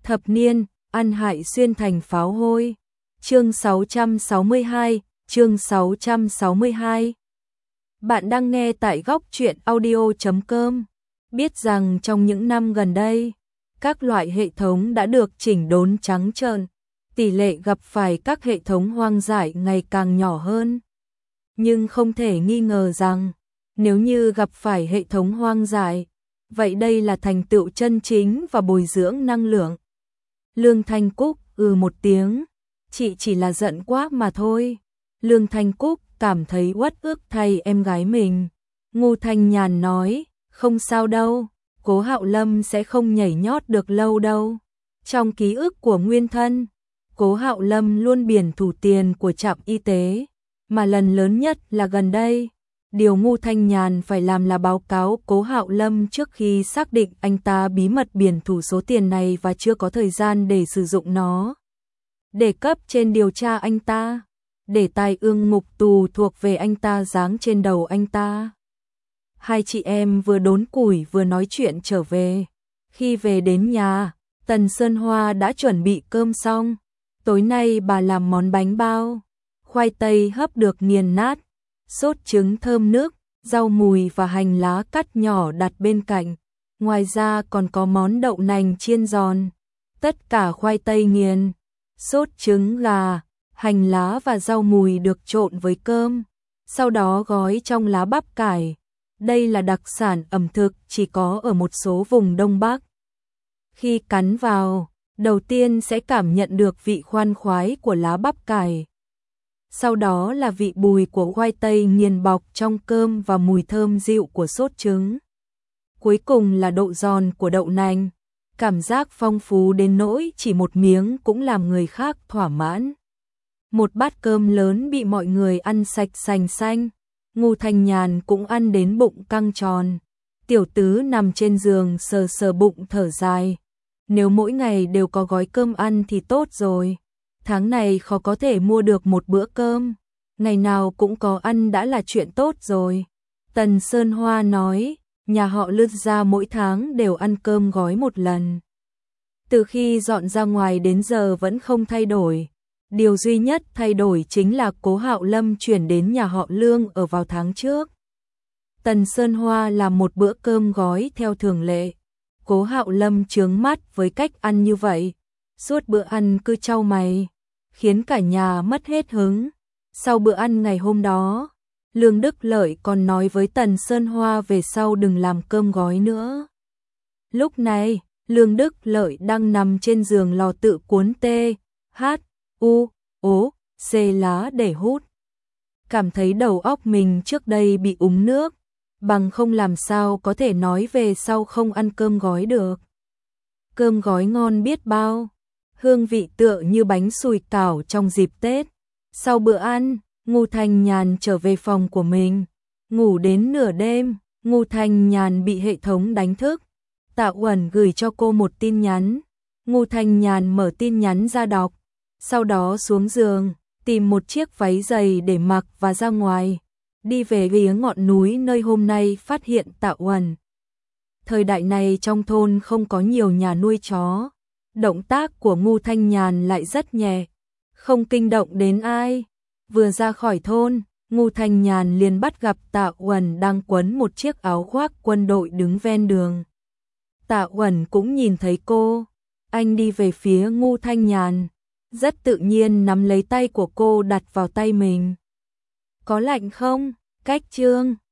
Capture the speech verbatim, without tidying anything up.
Thập niên, ăn hại xuyên thành pháo hôi. Chương sáu trăm sáu mươi hai, chương sáu trăm sáu mươi hai. Bạn đang nghe tại góc truyện audio chấm com. Biết rằng trong những năm gần đây, các loại hệ thống đã được chỉnh đốn trắng trợn, tỷ lệ gặp phải các hệ thống hoang dại ngày càng nhỏ hơn. Nhưng không thể nghi ngờ rằng, nếu như gặp phải hệ thống hoang dại, vậy đây là thành tựu chân chính và bồi dưỡng năng lượng. Lương Thanh Cúc ừ một tiếng, chị chỉ là giận quá mà thôi. Lương Thanh Cúc cảm thấy uất ức thay em gái mình. Ngô Thanh Nhàn nói, không sao đâu, Cố Hạo Lâm sẽ không nhảy nhót được lâu đâu. Trong ký ức của nguyên thân, Cố Hạo Lâm luôn biển thủ tiền của trạm y tế, mà lần lớn nhất là gần đây. Điều Ngô Thanh Nhàn phải làm là báo cáo Cố Hạo Lâm trước khi xác định anh ta bí mật biển thủ số tiền này và chưa có thời gian để sử dụng nó. Để cấp trên điều tra anh ta, để tai ương ngục tù thuộc về anh ta giáng trên đầu anh ta. Hai chị em vừa đốn củi vừa nói chuyện trở về. Khi về đến nhà, Tần Sơn Hoa đã chuẩn bị cơm xong. Tối nay bà làm món bánh bao, khoai tây hấp được nghiền nát, sốt trứng thơm nước, rau mùi và hành lá cắt nhỏ đặt bên cạnh. Ngoài ra còn có món đậu nành chiên giòn. Tất cả khoai tây nghiền, sốt trứng gà, hành lá và rau mùi được trộn với cơm, sau đó gói trong lá bắp cải. Đây là đặc sản ẩm thực chỉ có ở một số vùng Đông Bắc. Khi cắn vào, đầu tiên sẽ cảm nhận được vị khoan khoái của lá bắp cải. Sau đó là vị bùi của khoai tây nghiền bọc trong cơm và mùi thơm dịu của sốt trứng. Cuối cùng là độ giòn của đậu nành, cảm giác phong phú đến nỗi chỉ một miếng cũng làm người khác thỏa mãn. Một bát cơm lớn bị mọi người ăn sạch sành xanh. Ngô Thanh Nhàn cũng ăn đến bụng căng tròn. Tiểu tứ nằm trên giường sờ sờ bụng thở dài. Nếu mỗi ngày đều có gói cơm ăn thì tốt rồi. Tháng này khó có thể mua được một bữa cơm. Ngày nào cũng có ăn đã là chuyện tốt rồi. Tần Sơn Hoa nói, nhà họ Lư ra mỗi tháng đều ăn cơm gói một lần. Từ khi dọn ra ngoài đến giờ vẫn không thay đổi. Điều duy nhất thay đổi chính là Cố Hạo Lâm chuyển đến nhà họ Lương ở vào tháng trước. Tần Sơn Hoa làm một bữa cơm gói theo thường lệ. Cố Hạo Lâm chướng mắt với cách ăn như vậy. Suốt bữa ăn cứ chau mày, khiến cả nhà mất hết hứng. Sau bữa ăn ngày hôm đó, Lương Đức Lợi còn nói với Tần Sơn Hoa về sau đừng làm cơm gói nữa. Lúc này, Lương Đức Lợi đang nằm trên giường lò tự cuốn tê, hát, u, ố, xê lá để hút. Cảm thấy đầu óc mình trước đây bị úng nước, bằng không làm sao có thể nói về sau không ăn cơm gói được. Cơm gói ngon biết bao, hương vị tựa như bánh sùi cảo trong dịp Tết. Sau bữa ăn, Ngô Thanh Nhàn trở về phòng của mình, ngủ đến nửa đêm. Ngô Thanh Nhàn bị hệ thống đánh thức. Tạ Uẩn gửi cho cô một tin nhắn. Ngô Thanh Nhàn mở tin nhắn ra đọc, sau đó xuống giường, tìm một chiếc váy giày để mặc và ra ngoài, đi về phía ngọn núi nơi hôm nay phát hiện Tạ Uẩn. Thời đại này trong thôn không có nhiều nhà nuôi chó, động tác của Ngô Thanh Nhàn lại rất nhẹ, không kinh động đến ai. Vừa ra khỏi thôn, Ngô Thanh Nhàn liền bắt gặp Tạ Uẩn đang quấn một chiếc áo khoác quân đội đứng ven đường. Tạ Uẩn cũng nhìn thấy cô, anh đi về phía Ngô Thanh Nhàn, rất tự nhiên nắm lấy tay của cô đặt vào tay mình. Có lạnh không? Cách Trương,